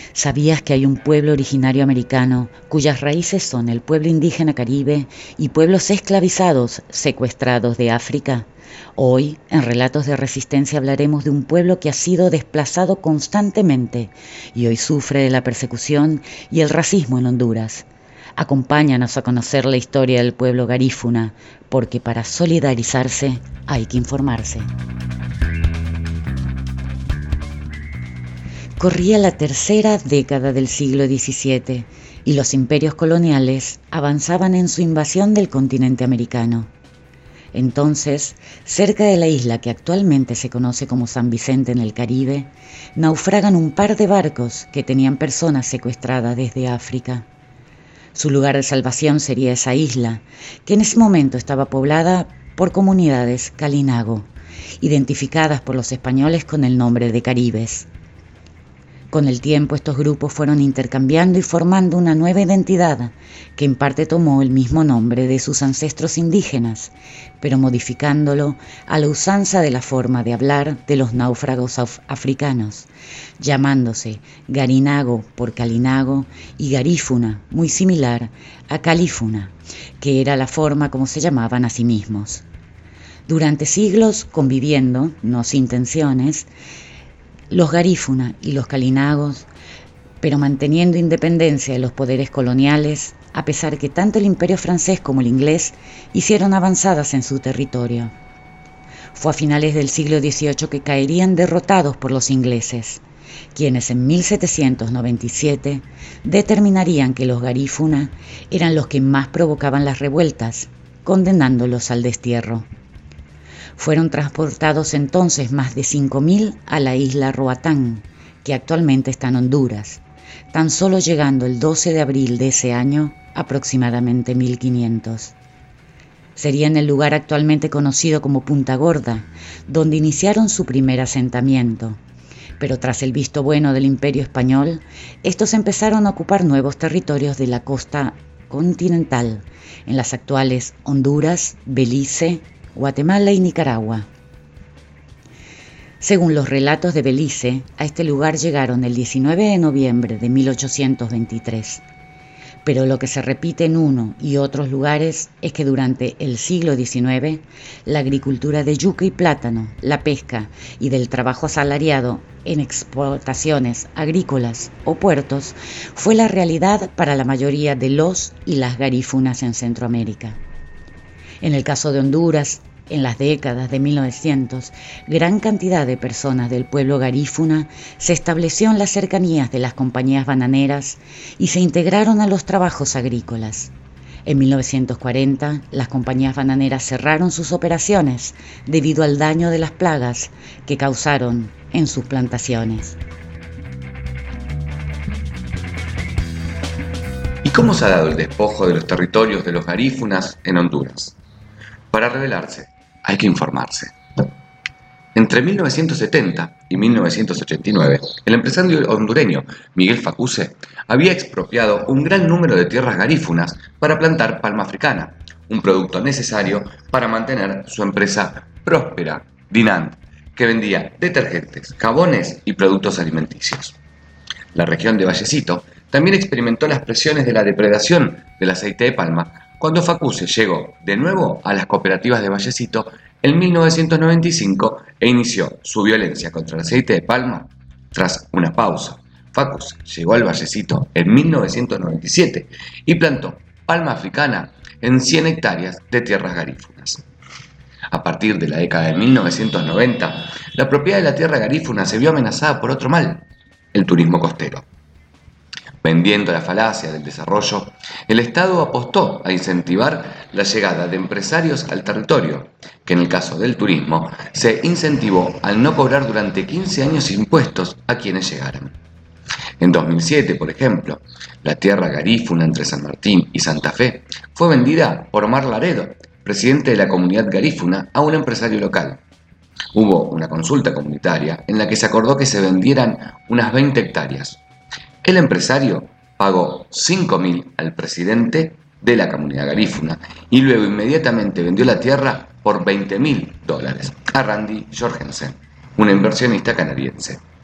¿Sabías que hay un pueblo originario americano cuyas raíces son el pueblo indígena caribe y pueblos esclavizados secuestrados de África? Hoy, en Relatos de Resistencia, hablaremos de un pueblo que ha sido desplazado constantemente y hoy sufre de la persecución y el racismo en Honduras. Acompáñanos a conocer la historia del pueblo garífuna, porque para solidarizarse hay que informarse. Corría la tercera década del siglo XVII y los imperios coloniales avanzaban en su invasión del continente americano. Entonces, cerca de la isla que actualmente se conoce como San Vicente en el Caribe, naufragan un par de barcos que tenían personas secuestradas desde África. Su lugar de salvación sería esa isla, que en ese momento estaba poblada por comunidades Kalinago, identificadas por los españoles con el nombre de Caribes. Con el tiempo estos grupos fueron intercambiando y formando una nueva identidad que en parte tomó el mismo nombre de sus ancestros indígenas, pero modificándolo a la usanza de la forma de hablar de los náufragos africanos, llamándose Garinago por Kalinago y Garífuna, muy similar a Calífuna, que era la forma como se llamaban a sí mismos. Durante siglos conviviendo, no sin tensiones, los garífuna y los kalinagos, pero manteniendo independencia de los poderes coloniales, a pesar que tanto el imperio francés como el inglés hicieron avanzadas en su territorio. Fue a finales del siglo XVIII que caerían derrotados por los ingleses, quienes en 1797 determinarían que los garífuna eran los que más provocaban las revueltas, condenándolos al destierro. Fueron transportados entonces más de 5.000 a la isla Roatán, que actualmente está en Honduras, tan solo llegando el 12 de abril de ese año aproximadamente 1.500. Sería en el lugar actualmente conocido como Punta Gorda, donde iniciaron su primer asentamiento. Pero tras el visto bueno del Imperio Español, estos empezaron a ocupar nuevos territorios de la costa continental, en las actuales Honduras, Belice, Guatemala y Nicaragua. Según los relatos de Belice, a este lugar llegaron el 19 de noviembre de 1823. Pero lo que se repite en uno y otros lugares es que durante el siglo XIX, la agricultura de yuca y plátano, la pesca y del trabajo asalariado en explotaciones agrícolas o puertos fue la realidad para la mayoría de los y las garífunas en Centroamérica. En el caso de Honduras, en las décadas de 1900, gran cantidad de personas del pueblo garífuna se estableció en las cercanías de las compañías bananeras y se integraron a los trabajos agrícolas. En 1940, las compañías bananeras cerraron sus operaciones debido al daño de las plagas que causaron en sus plantaciones. ¿Y cómo se ha dado el despojo de los territorios de los garífunas en Honduras? Para rebelarse, hay que informarse. Entre 1970 y 1989, el empresario hondureño Miguel Facuse había expropiado un gran número de tierras garífunas para plantar palma africana, un producto necesario para mantener su empresa próspera, Dinant, que vendía detergentes, jabones y productos alimenticios. La región de Vallecito también experimentó las presiones de la depredación del aceite de palma cuando Facuse llegó de nuevo a las cooperativas de Vallecito en 1995 e inició su violencia contra el aceite de palma tras una pausa. Facuse llegó al Vallecito en 1997 y plantó palma africana en 100 hectáreas de tierras garífunas. A partir de la década de 1990, la propiedad de la tierra garífuna se vio amenazada por otro mal, el turismo costero. Vendiendo la falacia del desarrollo, el Estado apostó a incentivar la llegada de empresarios al territorio, que en el caso del turismo se incentivó al no cobrar durante 15 años impuestos a quienes llegaran. En 2007, por ejemplo, la tierra garífuna entre San Martín y Santa Fe fue vendida por Omar Laredo, presidente de la comunidad garífuna, a un empresario local. Hubo una consulta comunitaria en la que se acordó que se vendieran unas 20 hectáreas. El empresario pagó 5.000 al presidente de la comunidad garífuna y luego inmediatamente vendió la tierra por $20.000 a Randy Jorgensen, un inversionista canadiense.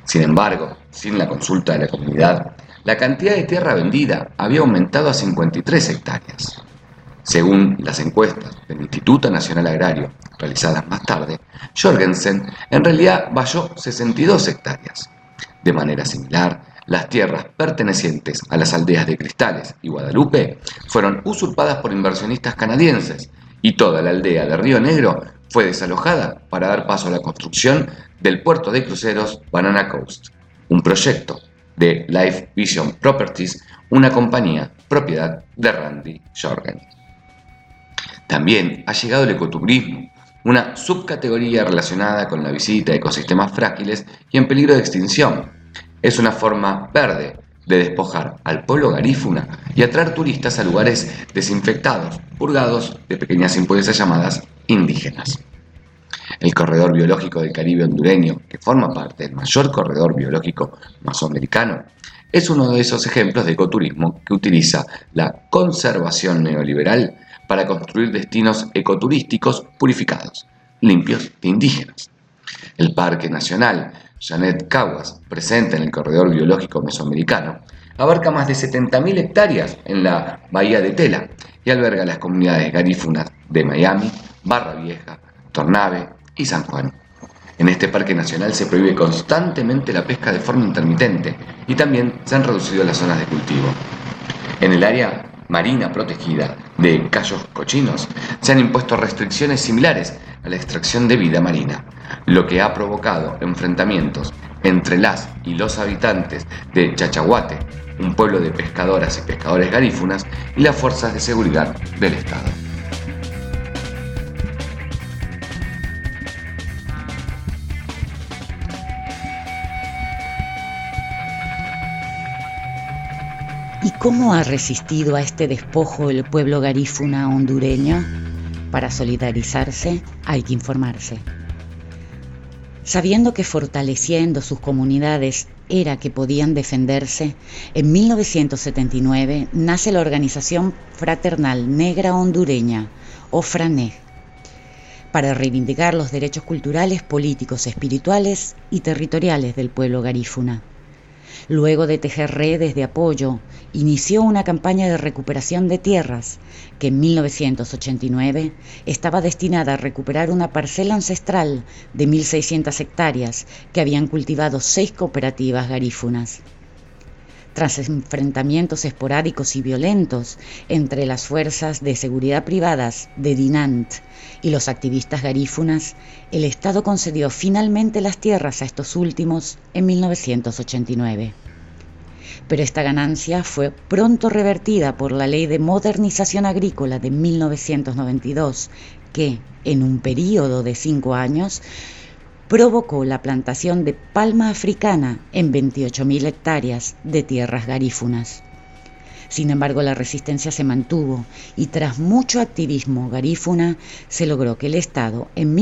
Sin embargo, sin la consulta de la comunidad, la cantidad de tierra vendida había aumentado a 53 hectáreas. Según las encuestas del Instituto Nacional Agrario, realizadas más tarde, Jorgensen en realidad valló 62 hectáreas. De manera similar, las tierras pertenecientes a las aldeas de Cristales y Guadalupe fueron usurpadas por inversionistas canadienses y toda la aldea de Río Negro fue desalojada para dar paso a la construcción del puerto de cruceros Banana Coast, un proyecto de Life Vision Properties, una compañía propiedad de Randy Jorgen. También ha llegado el ecoturismo, una subcategoría relacionada con la visita a ecosistemas frágiles y en peligro de extinción. Es una forma verde de despojar al pueblo garífuna y atraer turistas a lugares desinfectados, purgados de pequeñas impurezas llamadas indígenas. El corredor biológico del Caribe hondureño, que forma parte del mayor corredor biológico mesoamericano, es uno de esos ejemplos de ecoturismo que utiliza la conservación neoliberal para construir destinos ecoturísticos purificados, limpios de indígenas. El Parque Nacional Janet Caguas, presente en el corredor biológico mesoamericano, abarca más de 70.000 hectáreas en la bahía de Tela y alberga las comunidades garífunas de Miami, Barra Vieja, Tornave y San Juan. En este parque nacional se prohíbe constantemente la pesca de forma intermitente y también se han reducido las zonas de cultivo. En el área marina protegida de Cayos Cochinos se han impuesto restricciones similares a la extracción de vida marina, lo que ha provocado enfrentamientos entre las y los habitantes de Chachahuate, un pueblo de pescadoras y pescadores garífunas, y las fuerzas de seguridad del Estado. ¿Y cómo ha resistido a este despojo el pueblo garífuna hondureño? Para solidarizarse hay que informarse. Sabiendo que fortaleciendo sus comunidades era que podían defenderse, en 1979 nace la Organización Fraternal Negra Hondureña, OFRANEG, para reivindicar los derechos culturales, políticos, espirituales y territoriales del pueblo garífuna. Luego de tejer redes de apoyo, inició una campaña de recuperación de tierras que en 1989 estaba destinada a recuperar una parcela ancestral de 1.600 hectáreas que habían cultivado 6 cooperativas garífunas. Tras enfrentamientos esporádicos y violentos entre las fuerzas de seguridad privadas de DINANT y los activistas garífunas, el Estado concedió finalmente las tierras a estos últimos en 1989. Pero esta ganancia fue pronto revertida por la Ley de Modernización Agrícola de 1992, que, en un período de 5 años, provocó la plantación de palma africana en 28.000 hectáreas de tierras garífunas. Sin embargo, la resistencia se mantuvo y tras mucho activismo garífuna se logró que el Estado en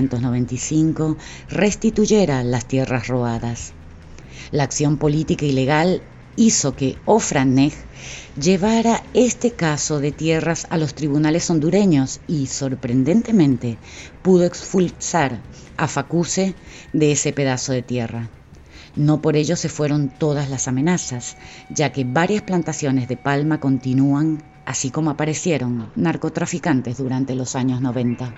1995 restituyera las tierras robadas. La acción política y legal hizo que OFRANEG llevara este caso de tierras a los tribunales hondureños y, sorprendentemente, pudo expulsar a FACUSE de ese pedazo de tierra. No por ello se fueron todas las amenazas, ya que varias plantaciones de palma continúan, así como aparecieron narcotraficantes durante los años 90.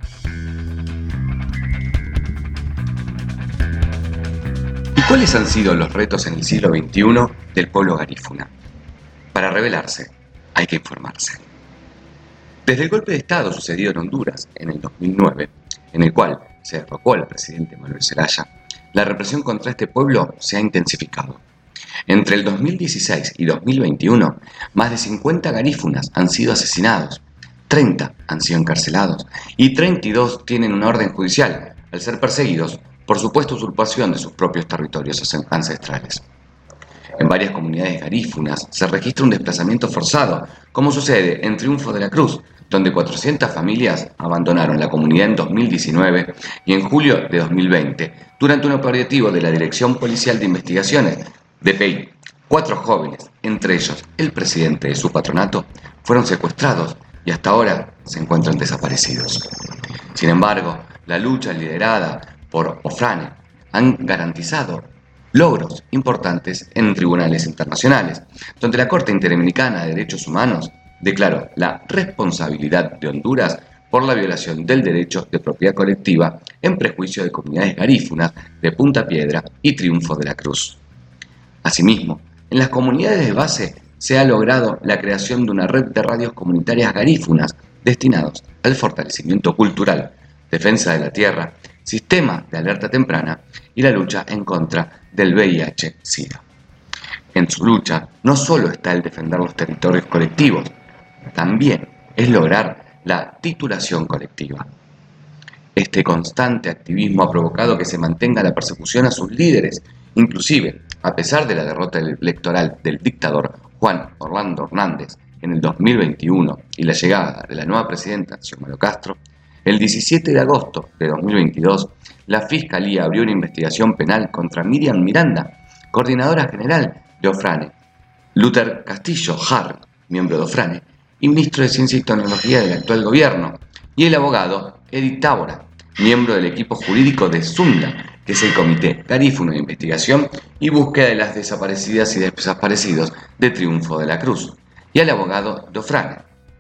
¿Y cuáles han sido los retos en el siglo XXI del pueblo garífuna? Para rebelarse, hay que informarse. Desde el golpe de Estado sucedido en Honduras en el 2009, en el cual se derrocó al presidente Manuel Zelaya, la represión contra este pueblo se ha intensificado. Entre el 2016 y 2021, más de 50 garífunas han sido asesinados, 30 han sido encarcelados y 32 tienen una orden judicial al ser perseguidos por supuesta usurpación de sus propios territorios ancestrales. En varias comunidades garífunas se registra un desplazamiento forzado, como sucede en Triunfo de la Cruz, donde 400 familias abandonaron la comunidad en 2019 y en julio de 2020, durante un operativo de la Dirección Policial de Investigaciones, DPI. 4 jóvenes, entre ellos el presidente de su patronato, fueron secuestrados y hasta ahora se encuentran desaparecidos. Sin embargo, la lucha liderada por OFRANEG han garantizado logros importantes en tribunales internacionales, donde la Corte Interamericana de Derechos Humanos declaró la responsabilidad de Honduras por la violación del derecho de propiedad colectiva en prejuicio de comunidades garífunas de Punta Piedra y Triunfo de la Cruz. Asimismo, en las comunidades de base se ha logrado la creación de una red de radios comunitarias garífunas destinados al fortalecimiento cultural, defensa de la tierra, sistema de alerta temprana y la lucha en contra del VIH-Sida. En su lucha no solo está el defender los territorios colectivos, también es lograr la titulación colectiva. Este constante activismo ha provocado que se mantenga la persecución a sus líderes, inclusive a pesar de la derrota electoral del dictador Juan Orlando Hernández en el 2021 y la llegada de la nueva presidenta Xiomara Castro. El 17 de agosto de 2022, la Fiscalía abrió una investigación penal contra Miriam Miranda, coordinadora general de OFRANE, Luther Castillo Harry, miembro de OFRANE, y ministro de Ciencia y Tecnología del actual gobierno, y el abogado Edith Tábora, miembro del equipo jurídico de SUNDA, que es el Comité Garífuno de Investigación y Búsqueda de las Desaparecidas y Desaparecidos de Triunfo de la Cruz, y al abogado de OFRANE.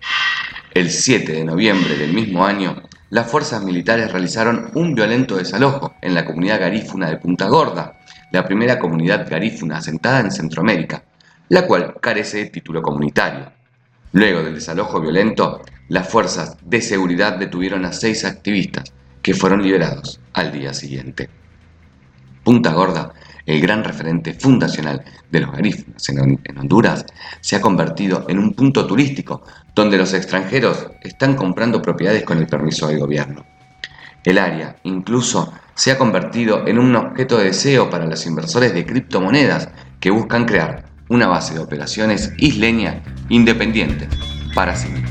El 7 de noviembre del mismo año, las fuerzas militares realizaron un violento desalojo en la comunidad garífuna de Punta Gorda, la primera comunidad garífuna asentada en Centroamérica, la cual carece de título comunitario. Luego del desalojo violento, las fuerzas de seguridad detuvieron a 6 activistas, que fueron liberados al día siguiente. Punta Gorda, el gran referente fundacional de los garífunas en Honduras, se ha convertido en un punto turístico donde los extranjeros están comprando propiedades con el permiso del gobierno. El área incluso se ha convertido en un objeto de deseo para los inversores de criptomonedas que buscan crear una base de operaciones isleña independiente para sí misma.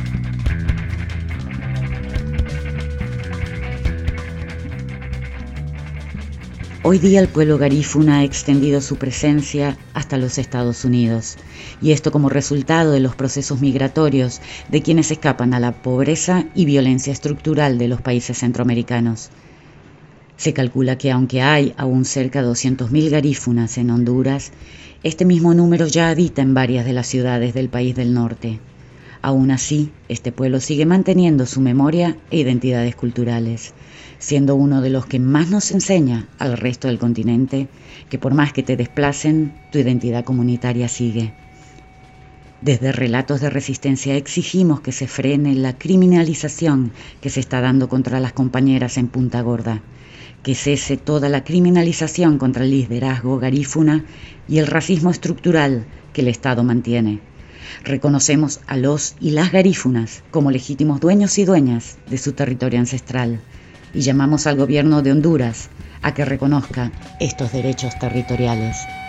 Hoy día el pueblo garífuna ha extendido su presencia hasta los Estados Unidos, y esto como resultado de los procesos migratorios de quienes escapan a la pobreza y violencia estructural de los países centroamericanos. Se calcula que aunque hay aún cerca de 200.000 garífunas en Honduras, este mismo número ya habita en varias de las ciudades del país del norte. Aún así, este pueblo sigue manteniendo su memoria e identidades culturales, siendo uno de los que más nos enseña al resto del continente que por más que te desplacen, tu identidad comunitaria sigue. Desde Relatos de Resistencia exigimos que se frene la criminalización que se está dando contra las compañeras en Punta Gorda, que cese toda la criminalización contra el liderazgo garífuna y el racismo estructural que el Estado mantiene. Reconocemos a los y las garífunas como legítimos dueños y dueñas de su territorio ancestral y llamamos al gobierno de Honduras a que reconozca estos derechos territoriales.